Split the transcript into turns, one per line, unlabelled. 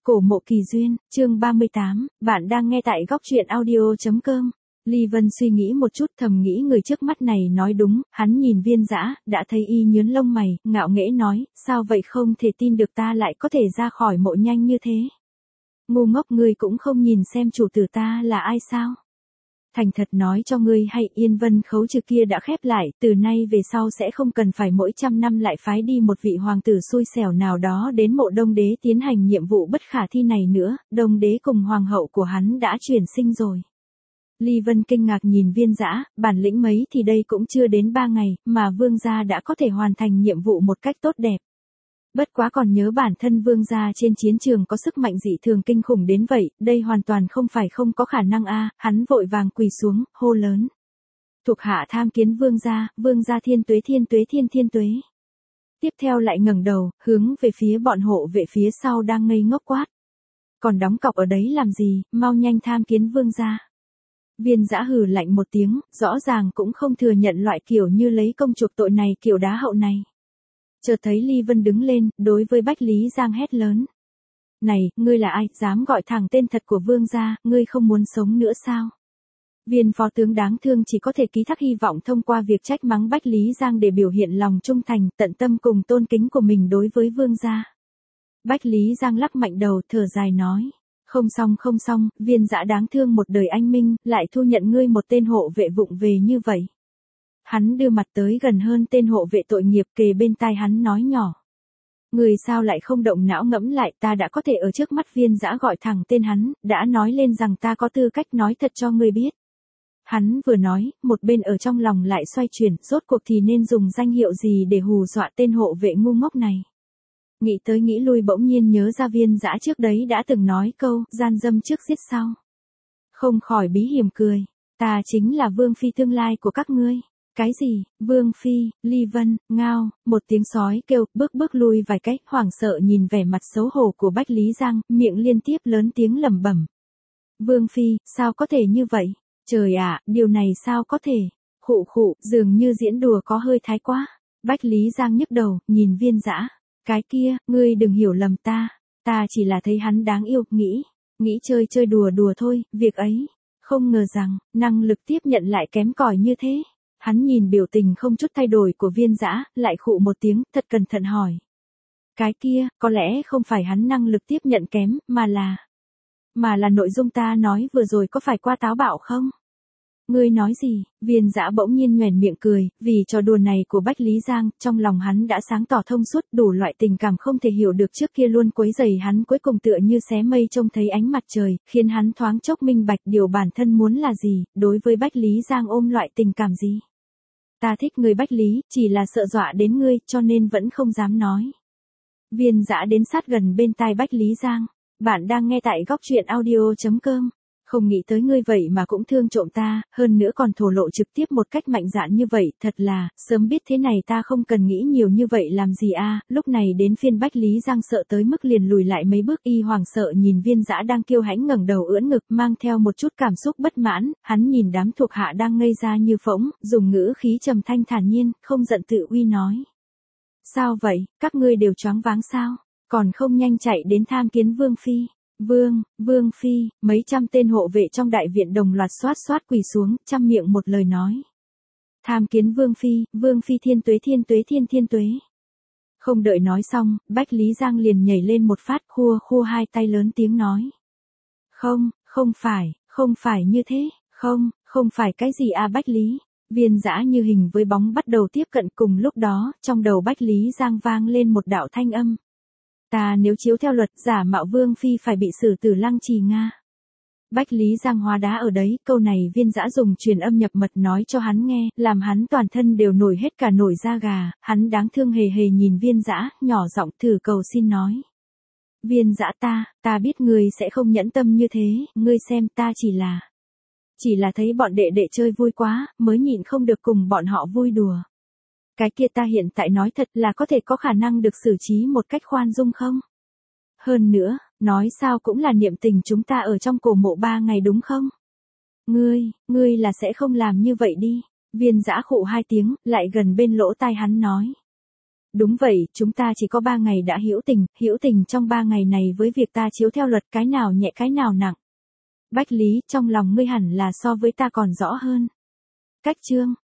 Cổ mộ kỳ duyên, chương 38, bạn đang nghe tại góc truyện audio.com. Ly Vân suy nghĩ một chút thầm nghĩ người trước mắt này nói đúng, hắn nhìn Viên Dã, đã thấy y nhướng lông mày, ngạo nghễ nói, sao vậy không thể tin được ta lại có thể ra khỏi mộ nhanh như thế. Ngu ngốc ngươi cũng không nhìn xem chủ tử ta là ai sao. Thành thật nói cho ngươi hay Yên Vân khấu trừ kia đã khép lại, từ nay về sau sẽ không cần phải mỗi trăm năm lại phái đi một vị hoàng tử xui xẻo nào đó đến mộ Đông Đế tiến hành nhiệm vụ bất khả thi này nữa, Đông Đế cùng hoàng hậu của hắn đã chuyển sinh rồi. Ly Vân kinh ngạc nhìn Viên Dã, bản lĩnh mấy thì đây cũng chưa đến 3 ngày, mà vương gia đã có thể hoàn thành nhiệm vụ một cách tốt đẹp. Bất quá còn nhớ bản thân vương gia trên chiến trường có sức mạnh dị thường kinh khủng đến vậy, đây hoàn toàn không phải không có khả năng a. Hắn vội vàng quỳ xuống, hô lớn. Thuộc hạ tham kiến vương gia thiên tuế thiên tuế. Tiếp theo lại ngẩng đầu, hướng về phía bọn hộ vệ phía sau đang ngây ngốc quát. Còn đóng cọc ở đấy làm gì, mau nhanh tham kiến vương gia. Viên Dã hừ lạnh một tiếng, rõ ràng cũng không thừa nhận loại kiểu như lấy công chuộc tội này kiểu đá hậu này. Chợt thấy Ly Vân đứng lên, đối với Bách Lý Giang hét lớn. Này, ngươi là ai, dám gọi thẳng tên thật của vương gia, ngươi không muốn sống nữa sao? Viên phó tướng đáng thương chỉ có thể ký thác hy vọng thông qua việc trách mắng Bách Lý Giang để biểu hiện lòng trung thành, tận tâm cùng tôn kính của mình đối với vương gia. Bách Lý Giang lắc mạnh đầu, thở dài nói. Không xong, Viên Dã đáng thương một đời anh minh, lại thu nhận ngươi một tên hộ vệ vụng về như vậy. Hắn đưa mặt tới gần hơn tên hộ vệ tội nghiệp kề bên tai hắn nói nhỏ. Người sao lại không động não ngẫm lại, ta đã có thể ở trước mắt Viên Dã gọi thẳng tên hắn, đã nói lên rằng ta có tư cách nói thật cho ngươi biết. Hắn vừa nói, một bên ở trong lòng lại xoay chuyển, rốt cuộc thì nên dùng danh hiệu gì để hù dọa tên hộ vệ ngu ngốc này. Nghĩ tới nghĩ lui bỗng nhiên nhớ ra Viên Dã trước đấy đã từng nói câu, gian dâm trước giết sau. Không khỏi bí hiểm cười, ta chính là vương phi tương lai của các ngươi. Cái gì, vương phi, Ly Vân, ngao, một tiếng sói kêu, bước lui vài cách, hoảng sợ nhìn vẻ mặt xấu hổ của Bách Lý Giang, miệng liên tiếp lớn tiếng lẩm bẩm. Vương phi, sao có thể như vậy? Trời ạ, điều này sao có thể? Khụ, dường như diễn đùa có hơi thái quá. Bách Lý Giang nhức đầu, nhìn Viên Dã. Cái kia, ngươi đừng hiểu lầm ta chỉ là thấy hắn đáng yêu, nghĩ chơi đùa thôi, việc ấy. Không ngờ rằng, năng lực tiếp nhận lại kém cỏi như thế. Hắn nhìn biểu tình không chút thay đổi của Viên Dã, lại khụ một tiếng, thật cẩn thận hỏi. Cái kia, có lẽ không phải hắn năng lực tiếp nhận kém, mà là nội dung ta nói vừa rồi có phải quá táo bạo không? Ngươi nói gì? Viên Dã bỗng nhiên nhoẻn miệng cười, vì trò đùa này của Bách Lý Giang, trong lòng hắn đã sáng tỏ thông suốt, đủ loại tình cảm không thể hiểu được trước kia luôn quấy rầy hắn cuối cùng tựa như xé mây trông thấy ánh mặt trời, khiến hắn thoáng chốc minh bạch điều bản thân muốn là gì, đối với Bách Lý Giang ôm loại tình cảm gì. Ta thích người Bách Lý, chỉ là sợ dọa đến ngươi, cho nên vẫn không dám nói. Viên Dã đến sát gần bên tai Bách Lý Giang. Bạn đang nghe tại góc truyện audio.com. Không nghĩ tới ngươi vậy mà cũng thương trộm ta, hơn nữa còn thổ lộ trực tiếp một cách mạnh dạn như vậy, thật là, sớm biết thế này ta không cần nghĩ nhiều như vậy làm gì a. Lúc này đến phiên Bách Lý Giang sợ tới mức liền lùi lại mấy bước, y hoảng sợ nhìn Viên Dã đang kiêu hãnh ngẩng đầu ưỡn ngực, mang theo một chút cảm xúc bất mãn, hắn nhìn đám thuộc hạ đang ngây ra như phỗng, dùng ngữ khí trầm thanh thản nhiên, không giận tự uy nói. Sao vậy, các ngươi đều choáng váng sao, còn không nhanh chạy đến tham kiến vương phi. Vương phi, mấy trăm tên hộ vệ trong đại viện đồng loạt xoát quỳ xuống, trăm miệng một lời nói. Tham kiến vương phi thiên tuế. Không đợi nói xong, Bách Lý Giang liền nhảy lên một phát, khua hai tay lớn tiếng nói. Không phải như thế, không phải cái gì à Bách Lý. Viên Dã như hình với bóng bắt đầu tiếp cận, cùng lúc đó, trong đầu Bách Lý Giang vang lên một đạo thanh âm. Ta nếu chiếu theo luật giả mạo vương phi phải bị xử tử lăng trì Nga. Bách Lý Giang hóa đá ở đấy, câu này Viên Dã dùng truyền âm nhập mật nói cho hắn nghe, làm hắn toàn thân đều nổi hết cả nổi da gà, hắn đáng thương hề nhìn Viên Dã, nhỏ giọng thử cầu xin nói. Viên Dã ta biết ngươi sẽ không nhẫn tâm như thế, ngươi xem ta chỉ là thấy bọn đệ đệ chơi vui quá, mới nhịn không được cùng bọn họ vui đùa. Cái kia ta hiện tại nói thật là có thể có khả năng được xử trí một cách khoan dung không? Hơn nữa, nói sao cũng là niệm tình chúng ta ở trong cổ mộ 3 ngày đúng không? Ngươi là sẽ không làm như vậy đi. Viên Dã khụ 2 tiếng, lại gần bên lỗ tai hắn nói. Đúng vậy, chúng ta chỉ có 3 ngày đã hữu tình trong 3 ngày này với việc ta chiếu theo luật cái nào nhẹ cái nào nặng. Bách Lý, trong lòng ngươi hẳn là so với ta còn rõ hơn. Cách chương